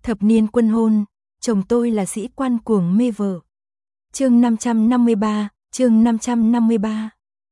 Thập niên quân hôn, chồng tôi là sĩ quan cuồng mê vợ. Chương 553, chương 553.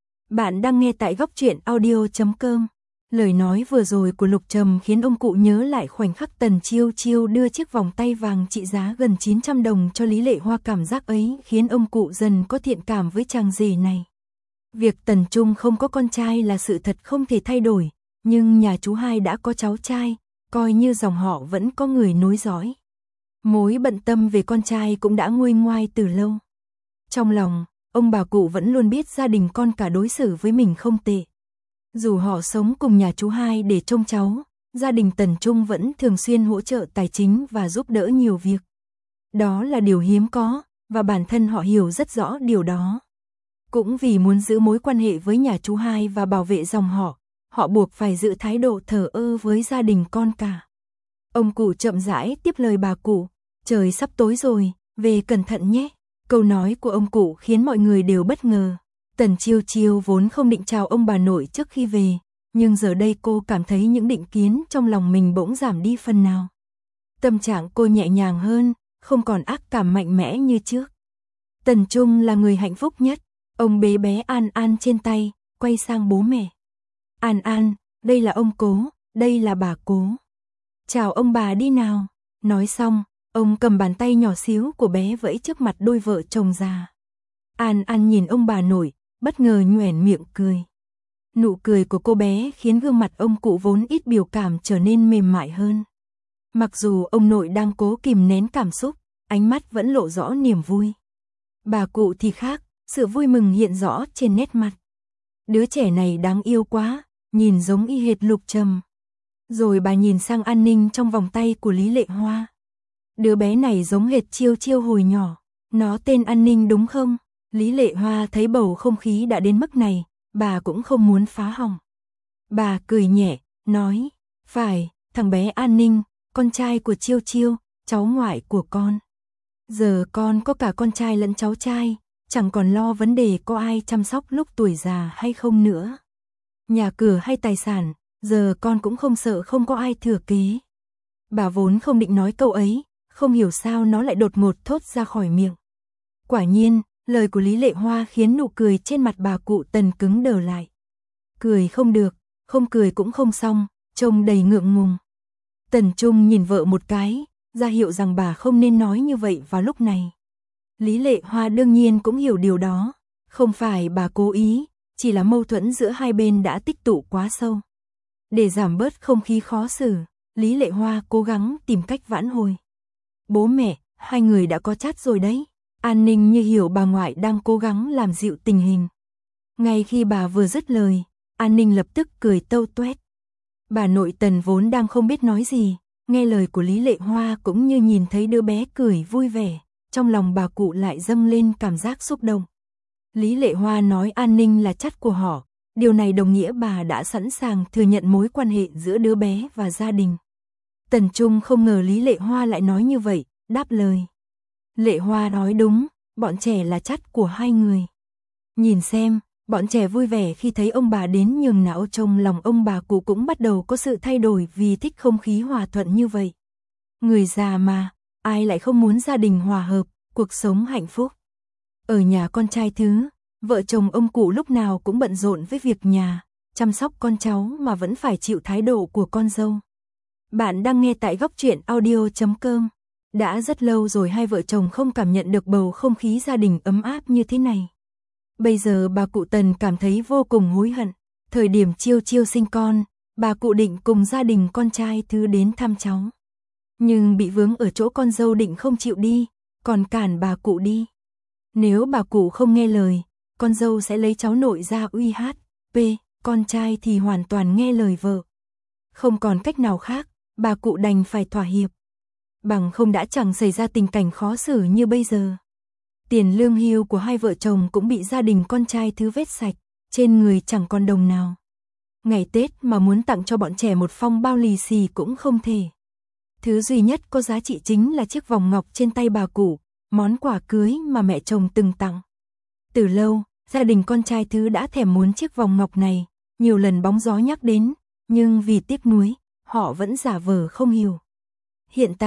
Bạn đang nghe tại góc truyện audio.com. Lời nói vừa rồi của Lục Trầm khiến ông cụ nhớ lại khoảnh khắc Tần Chiêu Chiêu đưa chiếc vòng tay vàng trị giá gần 900 đồng cho Lý Lệ Hoa, cảm giác ấy khiến ông cụ dần có thiện cảm với chàng rể này. Việc Tần Trung không có con trai là sự thật không thể thay đổi, nhưng nhà chú hai đã có cháu trai, coi như dòng họ vẫn có người nối dõi. Mối bận tâm về con trai cũng đã nguôi ngoai từ lâu. Trong lòng, ông bà cụ vẫn luôn biết gia đình con cả đối xử với mình không tệ. Dù họ sống cùng nhà chú hai để trông cháu, gia đình Tần Trung vẫn thường xuyên hỗ trợ tài chính và giúp đỡ nhiều việc. Đó là điều hiếm có, và bản thân họ hiểu rất rõ điều đó. Cũng vì muốn giữ mối quan hệ với nhà chú hai và bảo vệ dòng họ buộc phải giữ thái độ thờ ơ với gia đình con cả. Ông cụ chậm rãi tiếp lời bà cụ, trời sắp tối rồi, về cẩn thận nhé. Câu nói của ông cụ khiến mọi người đều bất ngờ. Tần Chiêu Chiêu vốn không định chào ông bà nội trước khi về, nhưng giờ đây cô cảm thấy những định kiến trong lòng mình bỗng giảm đi phần nào. Tâm trạng cô nhẹ nhàng hơn, không còn ác cảm mạnh mẽ như trước. Tần Trung là người hạnh phúc nhất, ông bế bé An An trên tay, quay sang bố mẹ. An An, đây là ông Cố, đây là bà Cố. Chào ông bà đi nào. Nói xong, ông cầm bàn tay nhỏ xíu của bé vẫy trước mặt đôi vợ chồng già. An An nhìn ông bà nội, bất ngờ nhoẻn miệng cười. Nụ cười của cô bé khiến gương mặt ông cụ vốn ít biểu cảm trở nên mềm mại hơn. Mặc dù ông nội đang cố kìm nén cảm xúc, ánh mắt vẫn lộ rõ niềm vui. Bà cụ thì khác, sự vui mừng hiện rõ trên nét mặt. Đứa trẻ này đáng yêu quá, nhìn giống y hệt Lục Trầm. Rồi bà nhìn sang An Ninh trong vòng tay của Lý Lệ Hoa. Đứa bé này giống hệt Chiêu Chiêu hồi nhỏ, nó tên An Ninh đúng không? Lý Lệ Hoa thấy bầu không khí đã đến mức này, bà cũng không muốn phá hỏng. Bà cười nhẹ, nói, phải, thằng bé An Ninh, con trai của Chiêu Chiêu, cháu ngoại của con. Giờ con có cả con trai lẫn cháu trai, chẳng còn lo vấn đề có ai chăm sóc lúc tuổi già hay không nữa. Nhà cửa hay tài sản, giờ con cũng không sợ không có ai thừa kế. Bà vốn không định nói câu ấy, không hiểu sao nó lại đột ngột thốt ra khỏi miệng. Quả nhiên, lời của Lý Lệ Hoa khiến nụ cười trên mặt bà cụ Tần cứng đờ lại. Cười không được, không cười cũng không xong, trông đầy ngượng ngùng. Tần Trung nhìn vợ một cái, ra hiệu rằng bà không nên nói như vậy vào lúc này. Lý Lệ Hoa đương nhiên cũng hiểu điều đó, không phải bà cố ý, chỉ là mâu thuẫn giữa hai bên đã tích tụ quá sâu. Để giảm bớt không khí khó xử, Lý Lệ Hoa cố gắng tìm cách vãn hồi. Bố mẹ, hai người đã có chát rồi đấy. An Ninh như hiểu bà ngoại đang cố gắng làm dịu tình hình. Ngay khi bà vừa dứt lời, An Ninh lập tức cười tâu tuét. Bà nội Tần vốn đang không biết nói gì, nghe lời của Lý Lệ Hoa cũng như nhìn thấy đứa bé cười vui vẻ, trong lòng bà cụ lại dâng lên cảm giác xúc động. Lý Lệ Hoa nói An Ninh là chắt của họ, điều này đồng nghĩa bà đã sẵn sàng thừa nhận mối quan hệ giữa đứa bé và gia đình. Tần Trung không ngờ Lý Lệ Hoa lại nói như vậy, đáp lời. Lệ Hoa nói đúng, bọn trẻ là chắt của hai người. Nhìn xem, bọn trẻ vui vẻ khi thấy ông bà đến nhường nào, trong lòng ông bà cụ cũng bắt đầu có sự thay đổi vì thích không khí hòa thuận như vậy. Người già mà, ai lại không muốn gia đình hòa hợp, cuộc sống hạnh phúc. Ở nhà con trai thứ, vợ chồng ông cụ lúc nào cũng bận rộn với việc nhà, chăm sóc con cháu mà vẫn phải chịu thái độ của con dâu. Bạn đang nghe tại góc truyện audio.com. Đã rất lâu rồi hai vợ chồng không cảm nhận được bầu không khí gia đình ấm áp như thế này. Bây giờ bà cụ Tần cảm thấy vô cùng hối hận. Thời điểm Chiêu Chiêu sinh con, bà cụ định cùng gia đình con trai thứ đến thăm cháu. Nhưng bị vướng ở chỗ con dâu định không chịu đi, còn cản bà cụ đi. Nếu bà cụ không nghe lời, con dâu sẽ lấy cháu nội ra uy hát, con trai thì hoàn toàn nghe lời vợ. Không còn cách nào khác, bà cụ đành phải thỏa hiệp. Bằng không đã chẳng xảy ra tình cảnh khó xử như bây giờ. Tiền lương hưu của hai vợ chồng cũng bị gia đình con trai thứ vét sạch, trên người chẳng còn đồng nào. Ngày Tết mà muốn tặng cho bọn trẻ một phong bao lì xì cũng không thể. Thứ duy nhất có giá trị chính là chiếc vòng ngọc trên tay bà cụ, món quà cưới mà mẹ chồng từng tặng. Từ lâu, gia đình con trai thứ đã thèm muốn chiếc vòng ngọc này, nhiều lần bóng gió nhắc đến, nhưng vì tiếc nuối, họ vẫn giả vờ không hiểu. Hiện tại,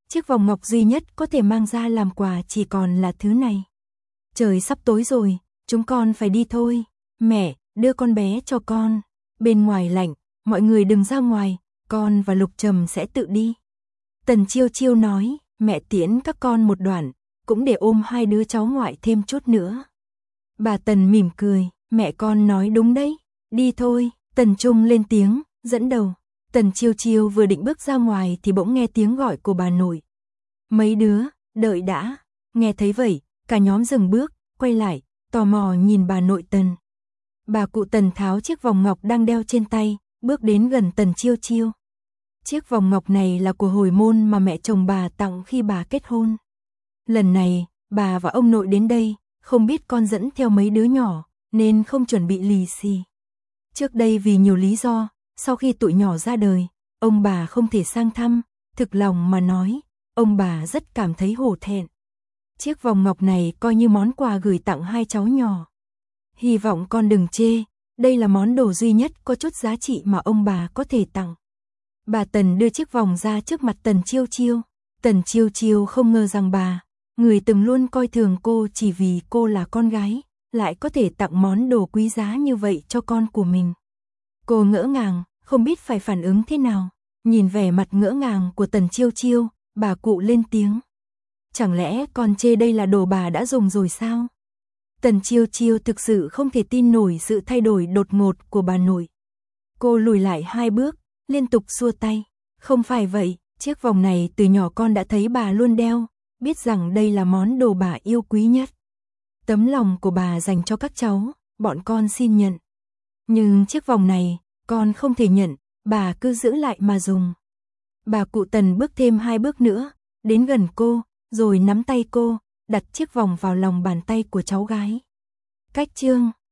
Chiếc vòng ngọc duy nhất có thể mang ra làm quà chỉ còn là thứ này. Trời sắp tối rồi, chúng con phải đi thôi. Mẹ, đưa con bé cho con. Bên ngoài lạnh, mọi người đừng ra ngoài, con và Lục Trầm sẽ tự đi. Tần Chiêu Chiêu nói, mẹ tiễn các con một đoạn, cũng để ôm hai đứa cháu ngoại thêm chút nữa. Bà Tần mỉm cười, mẹ con nói đúng đấy, đi thôi. Tần Trung lên tiếng, dẫn đầu. Tần Chiêu Chiêu vừa định bước ra ngoài thì bỗng nghe tiếng gọi của bà nội. Mấy đứa, đợi đã. Nghe thấy vậy, cả nhóm dừng bước, quay lại, tò mò nhìn bà nội Tần. Bà cụ Tần tháo chiếc vòng ngọc đang đeo trên tay, bước đến gần Tần Chiêu Chiêu. Chiếc vòng ngọc này là của hồi môn mà mẹ chồng bà tặng khi bà kết hôn. Lần này, bà và ông nội đến đây, không biết con dẫn theo mấy đứa nhỏ, nên không chuẩn bị lì xì. Trước đây vì nhiều lý do, sau khi tụi nhỏ ra đời, ông bà không thể sang thăm, thực lòng mà nói, ông bà rất cảm thấy hổ thẹn. Chiếc vòng ngọc này coi như món quà gửi tặng hai cháu nhỏ. Hy vọng con đừng chê, đây là món đồ duy nhất có chút giá trị mà ông bà có thể tặng. Bà Tần đưa chiếc vòng ra trước mặt Tần Chiêu Chiêu. Tần Chiêu Chiêu không ngờ rằng bà, người từng luôn coi thường cô chỉ vì cô là con gái, lại có thể tặng món đồ quý giá như vậy cho con của mình. Cô ngỡ ngàng, không biết phải phản ứng thế nào. Nhìn vẻ mặt ngỡ ngàng của Tần Chiêu Chiêu, bà cụ lên tiếng. Chẳng lẽ con chê đây là đồ bà đã dùng rồi sao? Tần Chiêu Chiêu thực sự không thể tin nổi sự thay đổi đột ngột của bà nội. Cô lùi lại 2 bước, liên tục xua tay. Không phải vậy, chiếc vòng này từ nhỏ con đã thấy bà luôn đeo, biết rằng đây là món đồ bà yêu quý nhất. Tấm lòng của bà dành cho các cháu, bọn con xin nhận. Nhưng chiếc vòng này, con không thể nhận, bà cứ giữ lại mà dùng. Bà cụ Tần bước thêm 2 bước nữa, đến gần cô, rồi nắm tay cô, đặt chiếc vòng vào lòng bàn tay của cháu gái. Cách chương